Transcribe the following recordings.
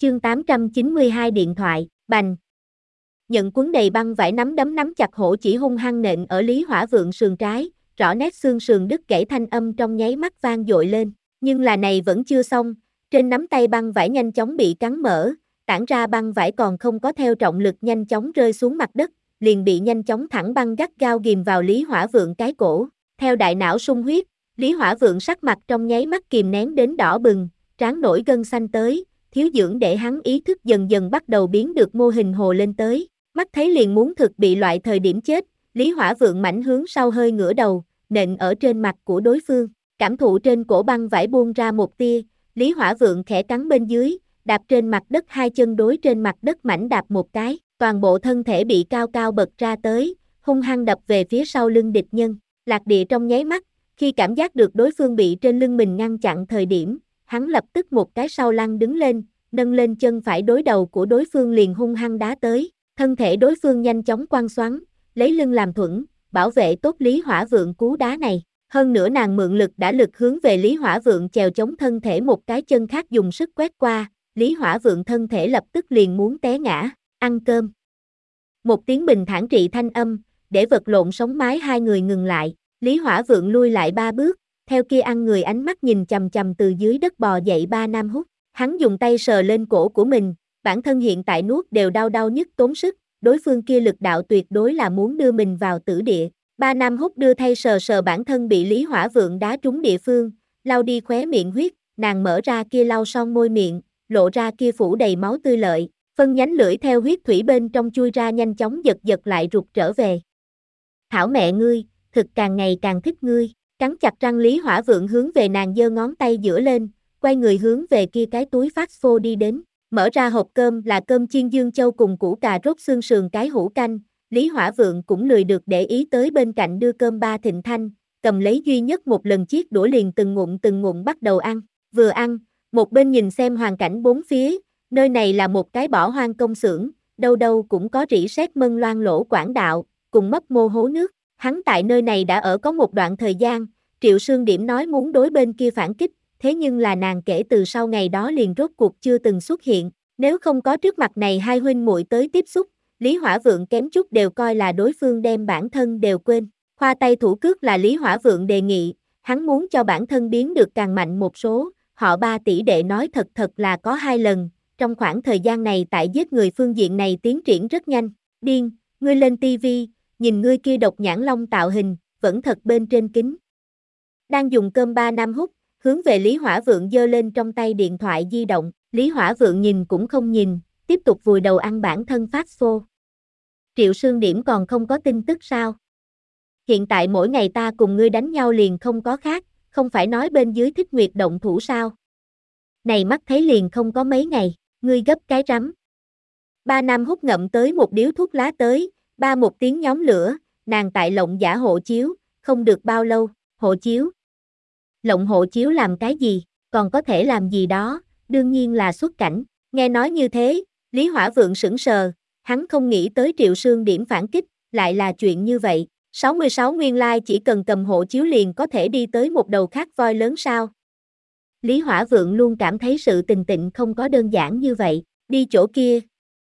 Chương 892 điện thoại, bành. Nhận cuốn đầy băng vải nắm đấm nắm chặt hổ chỉ hung hăng nện ở Lý Hỏa Vượng sườn trái, rõ nét xương sườn đứt gãy thanh âm trong nháy mắt vang dội lên, nhưng là này vẫn chưa xong, trên nắm tay băng vải nhanh chóng bị cắn mở, tản ra băng vải còn không có theo trọng lực nhanh chóng rơi xuống mặt đất, liền bị nhanh chóng thẳng băng gắt gao ghìm vào Lý Hỏa Vượng cái cổ, theo đại não sung huyết, Lý Hỏa Vượng sắc mặt trong nháy mắt kìm nén đến đỏ bừng, trán nổi gân xanh tới. Thiếu dưỡng để hắn ý thức dần dần bắt đầu biến được mô hình hồ lên tới, mắt thấy liền muốn thực bị loại thời điểm chết, Lý Hỏa Vượng mảnh hướng sau hơi ngửa đầu, nện ở trên mặt của đối phương, cảm thụ trên cổ băng vải buông ra một tia, Lý Hỏa Vượng khẽ cắn bên dưới, đạp trên mặt đất hai chân đối trên mặt đất mảnh đạp một cái, toàn bộ thân thể bị cao cao bật ra tới, hung hăng đập về phía sau lưng địch nhân, lạc địa trong nháy mắt, khi cảm giác được đối phương bị trên lưng mình ngăn chặn thời điểm, hắn lập tức một cái sau lăn đứng lên, nâng lên chân phải đối đầu của đối phương liền hung hăng đá tới, thân thể đối phương nhanh chóng quăng xoắn, lấy lưng làm thuẫn, bảo vệ tốt Lý Hỏa Vượng cú đá này. Hơn nữa nàng mượn lực đã lực hướng về Lý Hỏa Vượng chèo chống thân thể một cái chân khác dùng sức quét qua, Lý Hỏa Vượng thân thể lập tức liền muốn té ngã, ăn cơm. Một tiếng bình thản trị thanh âm, để vật lộn sống mái hai người ngừng lại, Lý Hỏa Vượng lui lại 3 bước, theo kia ăn người ánh mắt nhìn chằm chằm từ dưới đất bò dậy Ba Nam Húc. Hắn dùng tay sờ lên cổ của mình, bản thân hiện tại nuốt đều đau đau nhức tốn sức, đối phương kia lực đạo tuyệt đối là muốn đưa mình vào tử địa. Ba Nam Húc đưa thay sờ sờ bản thân bị Lý Hỏa Vượng đá trúng địa phương, lau đi khóe miệng huyết, nàng mở ra kia lau son môi miệng, lộ ra kia phủ đầy máu tươi lợi, phân nhánh lưỡi theo huyết thủy bên trong chui ra nhanh chóng giật giật lại rụt trở về. Thảo mẹ ngươi, thực càng ngày càng thích ngươi, cắn chặt răng Lý Hỏa Vượng hướng về nàng giơ ngón tay giữa lên, quay người hướng về kia cái túi phát phô đi đến, mở ra hộp cơm là cơm chiên dương châu cùng củ cà rốt xương sườn cái hũ canh, Lý Hỏa Vượng cũng lười được để ý tới bên cạnh đưa cơm Ba Thịnh Thanh, cầm lấy duy nhất một lần chiếc đũa liền từng ngụm bắt đầu ăn, vừa ăn, một bên nhìn xem hoàn cảnh bốn phía, nơi này là một cái bỏ hoang công xưởng, đâu đâu cũng có rỉ sét mân loang lỗ quảng đạo, cùng mấp mô hố nước, hắn tại nơi này đã ở có một đoạn thời gian, Triệu Sương Điểm nói muốn đối bên kia phản kích, thế nhưng là nàng kể từ sau ngày đó liền rốt cuộc chưa từng xuất hiện, nếu không có trước mặt này hai huynh muội tới tiếp xúc, Lý Hỏa Vượng kém chút đều coi là đối phương đem bản thân đều quên, khoa tay thủ cước là Lý Hỏa Vượng đề nghị, hắn muốn cho bản thân biến được càng mạnh một số, họ Ba tỷ đệ nói thật là có 2 lần, trong khoảng thời gian này tại giết người phương diện này tiến triển rất nhanh, điên, ngươi lên tivi, nhìn ngươi kia độc nhãn long tạo hình, vẫn thật bên trên kính. Đang dùng cơm Ba Nam Húc, hướng về Lý Hỏa Vượng giơ lên trong tay điện thoại di động, Lý Hỏa Vượng nhìn cũng không nhìn, tiếp tục vùi đầu ăn bản thân phát phô. Triệu Sương Điểm còn không có tin tức sao? Hiện tại mỗi ngày ta cùng ngươi đánh nhau liền không có khác, không phải nói bên dưới Thích Nguyệt động thủ sao? Này mắt thấy liền không có mấy ngày, ngươi gấp cái rắm. Ba Nam Húc ngậm tới một điếu thuốc lá tới, ba một tiếng nhóm lửa, nàng tại lộng giả hộ chiếu, không được bao lâu, hộ chiếu. Lộng hộ chiếu làm cái gì, còn có thể làm gì đó, đương nhiên là xuất cảnh, nghe nói như thế, Lý Hỏa Vượng sững sờ, hắn không nghĩ tới Triệu Sương Điểm phản kích, lại là chuyện như vậy, 66 nguyên lai chỉ cần cầm hộ chiếu liền có thể đi tới một đầu khác voi lớn sao. Lý Hỏa Vượng luôn cảm thấy sự tình tịnh không có đơn giản như vậy, đi chỗ kia.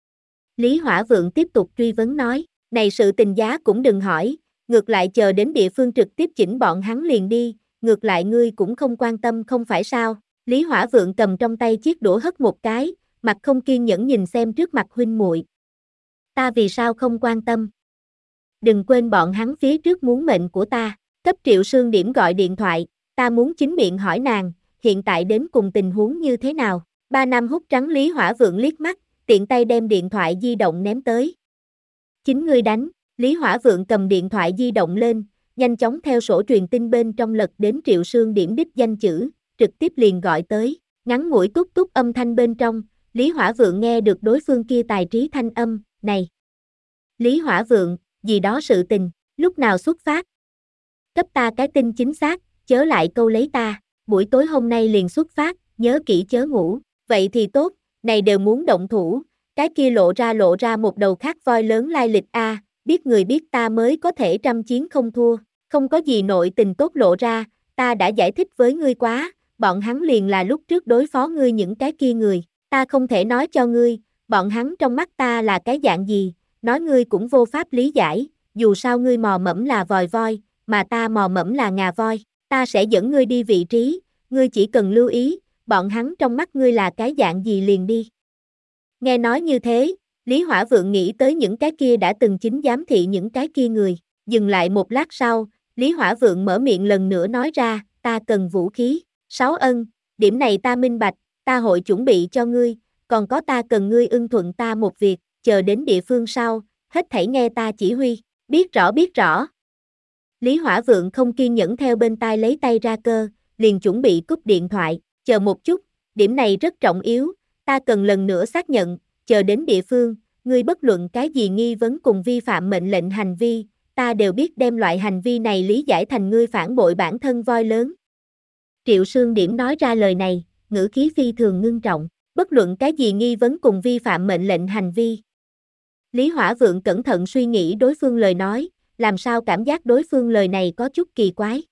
Lý Hỏa Vượng tiếp tục truy vấn nói, này sự tình giá cũng đừng hỏi, ngược lại chờ đến địa phương trực tiếp chỉnh bọn hắn liền đi, ngược lại ngươi cũng không quan tâm không phải sao, Lý Hỏa Vượng cầm trong tay chiếc đũa hất một cái, mặt không kiên nhẫn nhìn xem trước mặt huynh muội. Ta vì sao không quan tâm? Đừng quên bọn hắn phía trước muốn mệnh của ta, cấp Triệu Sương Điểm gọi điện thoại, ta muốn chính miệng hỏi nàng, hiện tại đến cùng tình huống như thế nào, Ba Nam Húc trắng Lý Hỏa Vượng liếc mắt, tiện tay đem điện thoại di động ném tới. Chính ngươi đánh, Lý Hỏa Vượng cầm điện thoại di động lên, nhanh chóng theo sổ truyền tin bên trong lật đến Triệu Sương Điểm đích danh chữ, trực tiếp liền gọi tới, ngắn ngủi túc túc âm thanh bên trong, Lý Hỏa Vượng nghe được đối phương kia tài trí thanh âm, này. Lý Hỏa Vượng, gì đó sự tình, lúc nào xuất phát? Cấp ta cái tin chính xác, chớ lại câu lấy ta, buổi tối hôm nay liền xuất phát, nhớ kỹ chớ ngủ, vậy thì tốt, này đều muốn động thủ, cái kia lộ ra một đầu khác voi lớn lai lịch a, biết người biết ta mới có thể trăm chiến không thua, không có gì nội tình tốt lộ ra, ta đã giải thích với ngươi quá, bọn hắn liền là lúc trước đối phó ngươi những cái kia người, Ta không thể nói cho ngươi, bọn hắn trong mắt ta là cái dạng gì, nói ngươi cũng vô pháp lý giải, dù sao ngươi mò mẫm là vòi voi, mà ta mò mẫm là ngà voi, ta sẽ dẫn ngươi đi vị trí, ngươi chỉ cần lưu ý, bọn hắn trong mắt ngươi là cái dạng gì liền đi. Nghe nói như thế, Lý Hỏa Vượng nghĩ tới những cái kia đã từng chính giám thị những cái kia người, dừng lại một lát sau, Lý Hỏa Vượng mở miệng lần nữa nói ra, ta cần vũ khí, 6 ân, điểm này ta minh bạch, ta hội chuẩn bị cho ngươi, còn có ta cần ngươi ưng thuận ta một việc, chờ đến địa phương sau, hết thảy nghe ta chỉ huy, biết rõ biết rõ. Lý Hỏa Vượng không kiên nhẫn theo bên tai lấy tay ra cơ, liền chuẩn bị cúp điện thoại, chờ một chút, điểm này rất trọng yếu, ta cần lần nữa xác nhận, chờ đến địa phương, ngươi bất luận cái gì nghi vấn cùng vi phạm mệnh lệnh hành vi, ta đều biết đem loại hành vi này lý giải thành ngươi phản bội bản thân voi lớn. Triệu Sương Điểm nói ra lời này, ngữ khí phi thường ngưng trọng, bất luận cái gì nghi vấn cùng vi phạm mệnh lệnh hành vi. Lý Hỏa Vượng cẩn thận suy nghĩ đối phương lời nói, làm sao cảm giác đối phương lời này có chút kỳ quái.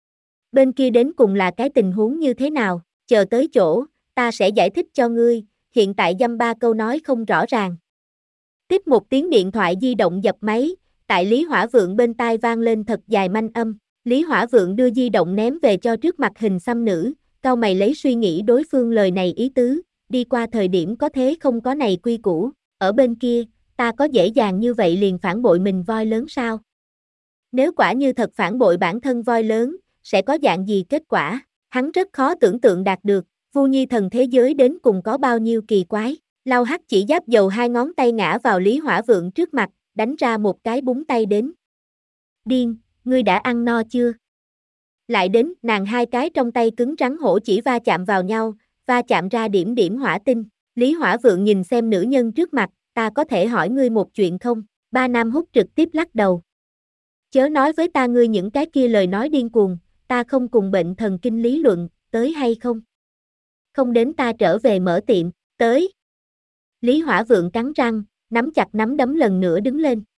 Bên kia đến cùng là cái tình huống như thế nào, chờ tới chỗ, ta sẽ giải thích cho ngươi, hiện tại dăm ba câu nói không rõ ràng. Tiếp một tiếng điện thoại di động dập máy, tại Lý Hỏa Vượng bên tai vang lên thật dài manh âm, Lý Hỏa Vượng đưa di động ném về cho trước mặt hình xăm nữ, cau mày lấy suy nghĩ đối phương lời này ý tứ, đi qua thời điểm có thế không có này quy củ, ở bên kia, ta có dễ dàng như vậy liền phản bội mình voi lớn sao? Nếu quả như thật phản bội bản thân voi lớn, sẽ có dạng gì kết quả? Hắn rất khó tưởng tượng đạt được, Vu Nhi thần thế giới đến cùng có bao nhiêu kỳ quái. Lau Hắc chỉ giáp dầu hai ngón tay ngã vào Lý Hỏa Vượng trước mặt, đánh ra một cái búng tay đến. Điên, ngươi đã ăn no chưa? Lại đến, nàng hai cái trong tay cứng rắn hổ chỉ va chạm vào nhau, va chạm ra điểm điểm hỏa tinh. Lý Hỏa Vượng nhìn xem nữ nhân trước mặt, ta có thể hỏi ngươi một chuyện không? Ba Nam Húc trực tiếp lắc đầu. Chớ nói với ta ngươi những cái kia lời nói điên cuồng, ta không cùng bệnh thần kinh lý luận, tới hay không? Không đến ta trở về mở tiệm, tới. Lý Hỏa Vượng cắn răng, nắm chặt nắm đấm lần nữa đứng lên.